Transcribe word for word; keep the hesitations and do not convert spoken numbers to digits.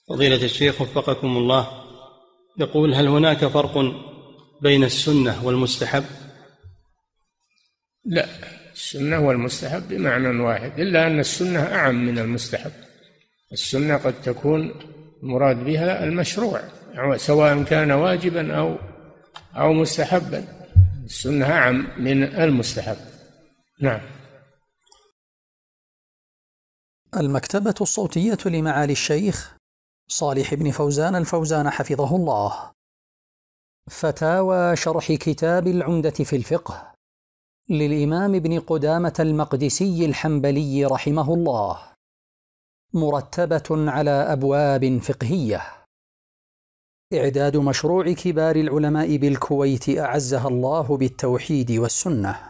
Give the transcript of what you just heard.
فضيلة الشيخ وفقكم الله، يقول: هل هناك فرق بين السنة والمستحب؟ لا، السنة والمستحب بمعنى واحد، إلا أن السنة أعم من المستحب. السنة قد تكون المراد بها المشروع سواء كان واجبا أو أو مستحبا، السنة أعم من المستحب. نعم. المكتبة الصوتية لمعالي الشيخ صالح بن فوزان الفوزان حفظه الله. فتاوى شرح كتاب العمدة في الفقه للإمام ابن قدامة المقدسي الحنبلي رحمه الله، مرتبة على أبواب فقهية، إعداد مشروع كبار العلماء بالكويت أعزها الله بالتوحيد والسنة.